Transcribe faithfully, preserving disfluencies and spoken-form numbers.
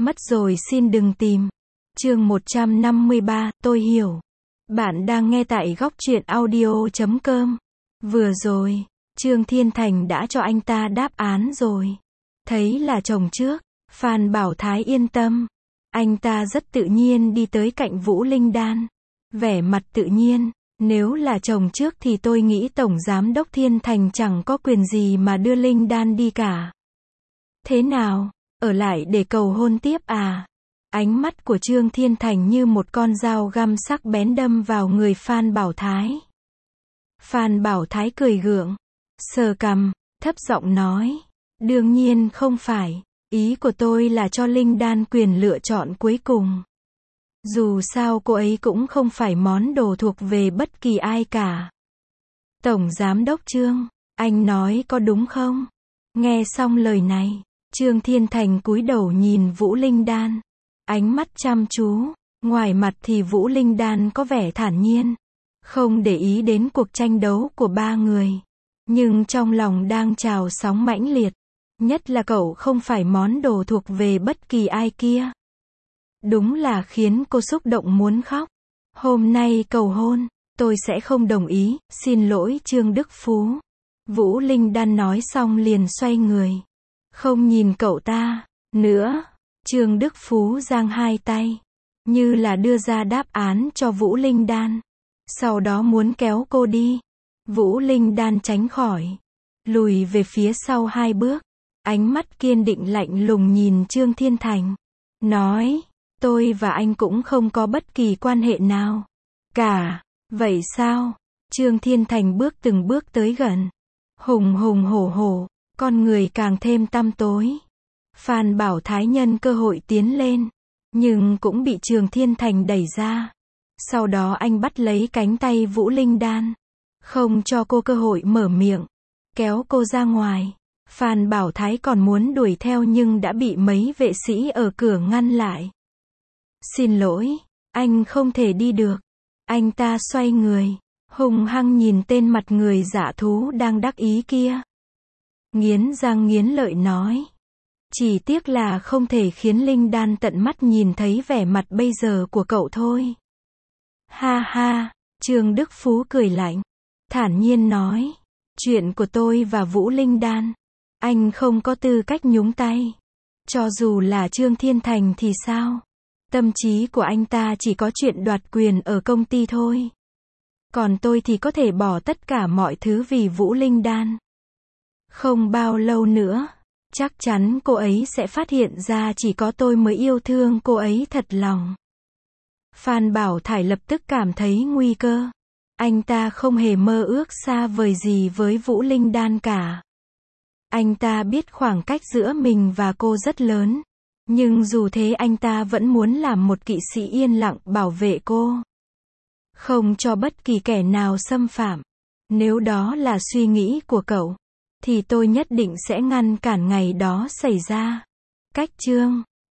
Mất rồi xin đừng tìm. Chương một trăm năm mươi ba, tôi hiểu. Bạn đang nghe tại góc truyện audio chấm com. Vừa rồi, Trương Thiên Thành đã cho anh ta đáp án rồi. Thấy là chồng trước, Phan Bảo Thái yên tâm. Anh ta rất tự nhiên đi tới cạnh Vũ Linh Đan. Vẻ mặt tự nhiên, nếu là chồng trước thì tôi nghĩ Tổng Giám đốc Thiên Thành chẳng có quyền gì mà đưa Linh Đan đi cả. Thế nào, ở lại để cầu hôn tiếp à? Ánh mắt của Trương Thiên Thành như một con dao găm sắc bén đâm vào người Phan Bảo Thái. Phan Bảo Thái cười gượng, sờ cằm, thấp giọng nói, đương nhiên không phải, ý của tôi là cho Linh Đan quyền lựa chọn cuối cùng. Dù sao cô ấy cũng không phải món đồ thuộc về bất kỳ ai cả. Tổng Giám đốc Trương, anh nói có đúng không? Nghe xong lời này, Trương Thiên Thành cúi đầu nhìn Vũ Linh Đan. Ánh mắt chăm chú, ngoài mặt thì Vũ Linh Đan có vẻ thản nhiên, không để ý đến cuộc tranh đấu của ba người. Nhưng trong lòng đang trào sóng mãnh liệt. Nhất là cậu không phải món đồ thuộc về bất kỳ ai kia. Đúng là khiến cô xúc động muốn khóc. Hôm nay cầu hôn, tôi sẽ không đồng ý, xin lỗi Trương Đức Phú. Vũ Linh Đan nói xong liền xoay người. Không nhìn cậu ta nữa. Trương Đức Phú giang hai tay, như là đưa ra đáp án cho Vũ Linh Đan. Sau đó muốn kéo cô đi. Vũ Linh Đan tránh khỏi, lùi về phía sau hai bước. Ánh mắt kiên định lạnh lùng nhìn Trương Thiên Thành. Nói, tôi và anh cũng không có bất kỳ quan hệ nào cả. Vậy sao? Trương Thiên Thành bước từng bước tới gần. Hùng hùng hổ hổ, con người càng thêm tăm tối. Phan Bảo Thái nhân cơ hội tiến lên, nhưng cũng bị Trương Thiên Thành đẩy ra. Sau đó anh bắt lấy cánh tay Vũ Linh Đan, không cho cô cơ hội mở miệng, kéo cô ra ngoài. Phan Bảo Thái còn muốn đuổi theo nhưng đã bị mấy vệ sĩ ở cửa ngăn lại. Xin lỗi, anh không thể đi được. Anh ta xoay người, hung hăng nhìn tên mặt người dã thú đang đắc ý kia. Nghiến răng nghiến lợi nói. Chỉ tiếc là không thể khiến Linh Đan tận mắt nhìn thấy vẻ mặt bây giờ của cậu thôi. Ha ha, Trương Đức Phú cười lạnh, thản nhiên nói. Chuyện của tôi và Vũ Linh Đan, anh không có tư cách nhúng tay. Cho dù là Trương Thiên Thành thì sao? Tâm trí của anh ta chỉ có chuyện đoạt quyền ở công ty thôi. Còn tôi thì có thể bỏ tất cả mọi thứ vì Vũ Linh Đan. Không bao lâu nữa, chắc chắn cô ấy sẽ phát hiện ra chỉ có tôi mới yêu thương cô ấy thật lòng. Phan Bảo Thái lập tức cảm thấy nguy cơ. Anh ta không hề mơ ước xa vời gì với Vũ Linh Đan cả. Anh ta biết khoảng cách giữa mình và cô rất lớn. Nhưng dù thế anh ta vẫn muốn làm một kỵ sĩ yên lặng bảo vệ cô. Không cho bất kỳ kẻ nào xâm phạm. Nếu đó là suy nghĩ của cậu, thì tôi nhất định sẽ ngăn cản ngày đó xảy ra. Cách chương